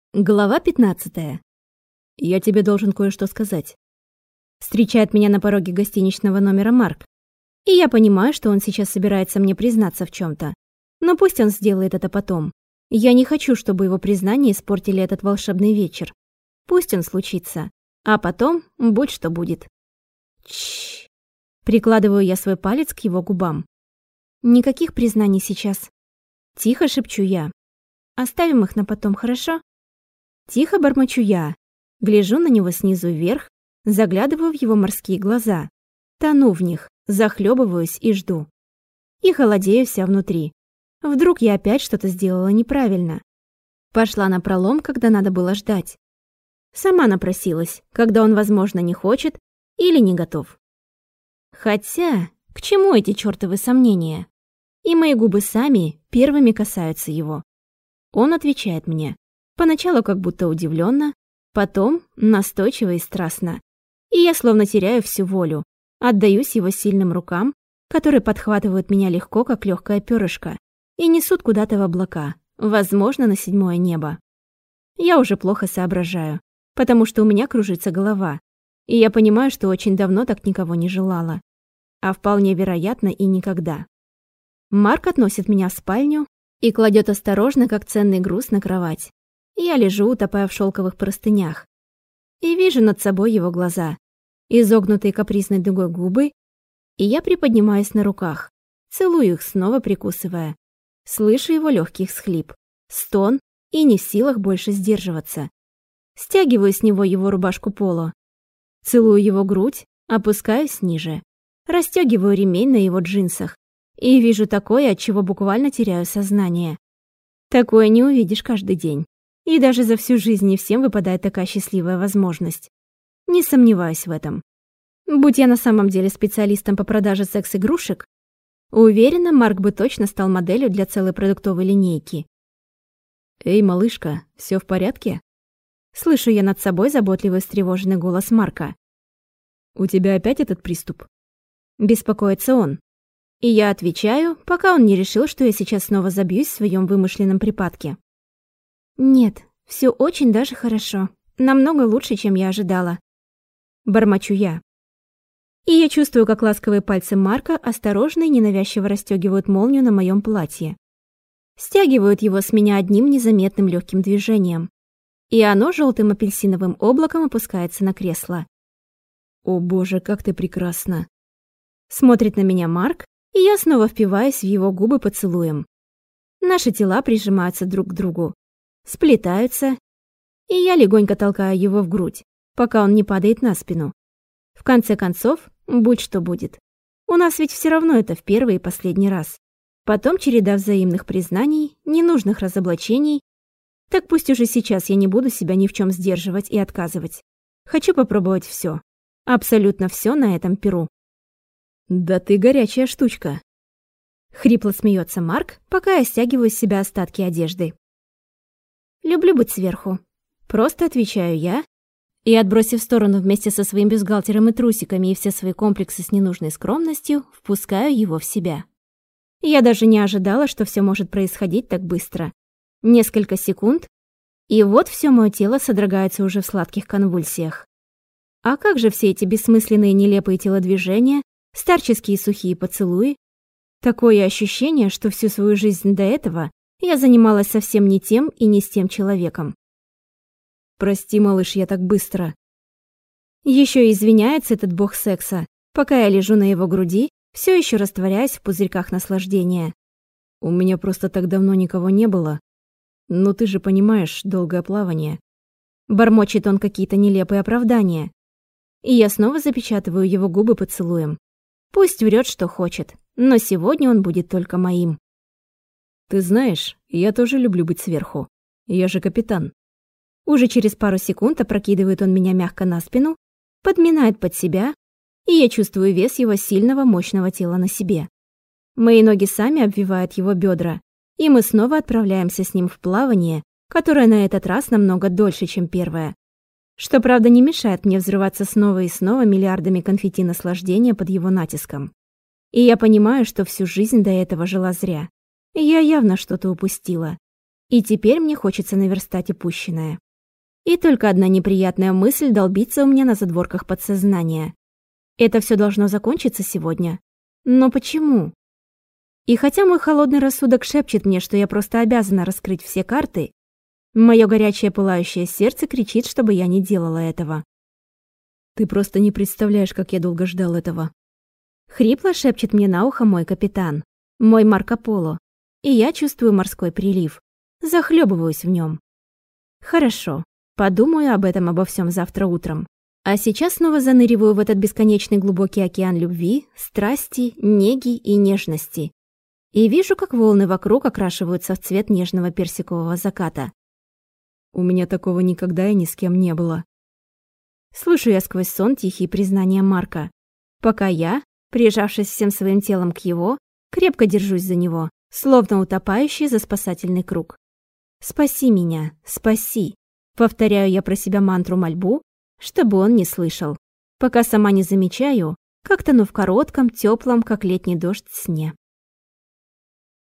Глава 15. «Я тебе должен кое-что сказать». Встречает меня на пороге гостиничного номера Марк. И я понимаю, что он сейчас собирается мне признаться в чем-то. Но пусть он сделает это потом. Я не хочу, чтобы его признания испортили этот волшебный вечер. Пусть он случится. А потом будь что будет. Чш. Прикладываю я свой палец к его губам. Никаких признаний сейчас. Тихо шепчу я. Оставим их на потом, хорошо? Тихо бормочу я, гляжу на него снизу вверх, заглядываю в его морские глаза, тону в них, захлебываюсь и жду. И холодею вся внутри. Вдруг я опять что-то сделала неправильно. Пошла напролом, когда надо было ждать. Сама напросилась, когда он, возможно, не хочет или не готов. Хотя, к чему эти чёртовы сомнения? И мои губы сами первыми касаются его. Он отвечает мне. Поначалу как будто удивленно, потом настойчиво и страстно. И я словно теряю всю волю, отдаюсь его сильным рукам, которые подхватывают меня легко, как легкое перышко, и несут куда-то в облака, возможно, на 7-е небо. Я уже плохо соображаю, потому что у меня кружится голова, и я понимаю, что очень давно так никого не желала, а вполне вероятно и никогда. Марк относит меня в спальню и кладет осторожно, как ценный груз, на кровать. Я лежу, утопая в шелковых простынях, и вижу над собой его глаза, изогнутые капризной дугой губы, и я приподнимаюсь на руках, целую их, снова прикусывая. Слышу его легкий всхлип, стон и не в силах больше сдерживаться. Стягиваю с него его рубашку поло, целую его грудь, опускаюсь ниже, расстегиваю ремень на его джинсах и вижу такое, от чего буквально теряю сознание. Такое не увидишь каждый день. И даже за всю жизнь не всем выпадает такая счастливая возможность. Не сомневаюсь в этом. Будь я на самом деле специалистом по продаже секс-игрушек, уверена, Марк бы точно стал моделью для целой продуктовой линейки. «Эй, малышка, все в порядке?» Слышу я над собой заботливый встревоженный голос Марка. «У тебя опять этот приступ?» Беспокоится он. И я отвечаю, пока он не решил, что я сейчас снова забьюсь в своем вымышленном припадке. «Нет, все очень даже хорошо. Намного лучше, чем я ожидала». Бормочу я. И я чувствую, как ласковые пальцы Марка осторожно и ненавязчиво расстегивают молнию на моем платье. Стягивают его с меня одним незаметным легким движением. И оно желтым апельсиновым облаком опускается на кресло. «О боже, как ты прекрасна!» Смотрит на меня Марк, и я снова впиваюсь в его губы поцелуем. Наши тела прижимаются друг к другу. Сплетаются, и я легонько толкаю его в грудь, пока он не падает на спину. В конце концов, будь что будет. У нас ведь все равно это в первый и последний раз. Потом череда взаимных признаний, ненужных разоблачений. Так пусть уже сейчас я не буду себя ни в чем сдерживать и отказывать. Хочу попробовать все. Абсолютно все на этом перу. «Да ты горячая штучка!» Хрипло смеется Марк, пока я стягиваю с себя остатки одежды. «Люблю быть сверху», — просто отвечаю я, и, отбросив в сторону вместе со своим бюстгальтером и трусиками и все свои комплексы с ненужной скромностью, впускаю его в себя. Я даже не ожидала, что все может происходить так быстро. Несколько секунд, и вот все мое тело содрогается уже в сладких конвульсиях. А как же все эти бессмысленные нелепые телодвижения, старческие сухие поцелуи? Такое ощущение, что всю свою жизнь до этого я занималась совсем не тем и не с тем человеком. «Прости, малыш, я так быстро». Еще и извиняется этот бог секса, пока я лежу на его груди, все еще растворяясь в пузырьках наслаждения. «У меня просто так давно никого не было. Ну ты же понимаешь, долгое плавание». Бормочет он какие-то нелепые оправдания. И я снова запечатываю его губы поцелуем. Пусть врет, что хочет, но сегодня он будет только моим. «Ты знаешь, я тоже люблю быть сверху. Я же капитан». Уже через пару секунд опрокидывает он меня мягко на спину, подминает под себя, и я чувствую вес его сильного, мощного тела на себе. Мои ноги сами обвивают его бедра, и мы снова отправляемся с ним в плавание, которое на этот раз намного дольше, чем первое. Что, правда, не мешает мне взрываться снова и снова миллиардами конфетти наслаждения под его натиском. И я понимаю, что всю жизнь до этого жила зря. Я явно что-то упустила. И теперь мне хочется наверстать упущенное. И только одна неприятная мысль долбится у меня на задворках подсознания. Это все должно закончиться сегодня. Но почему? И хотя мой холодный рассудок шепчет мне, что я просто обязана раскрыть все карты, мое горячее пылающее сердце кричит, чтобы я не делала этого. «Ты просто не представляешь, как я долго ждал этого». Хрипло шепчет мне на ухо мой капитан, мой Марко Поло, и я чувствую морской прилив, захлебываюсь в нем. Хорошо, подумаю об этом обо всем завтра утром. А сейчас снова заныриваю в этот бесконечный глубокий океан любви, страсти, неги и нежности. И вижу, как волны вокруг окрашиваются в цвет нежного персикового заката. У меня такого никогда и ни с кем не было. Слышу я сквозь сон тихие признания Марка, пока я, прижавшись всем своим телом к его, крепко держусь за него, словно утопающий за спасательный круг. «Спаси меня, спаси!» Повторяю я про себя мантру-мольбу, чтобы он не слышал, пока сама не замечаю, как тону в коротком, теплом, как летний дождь, сне.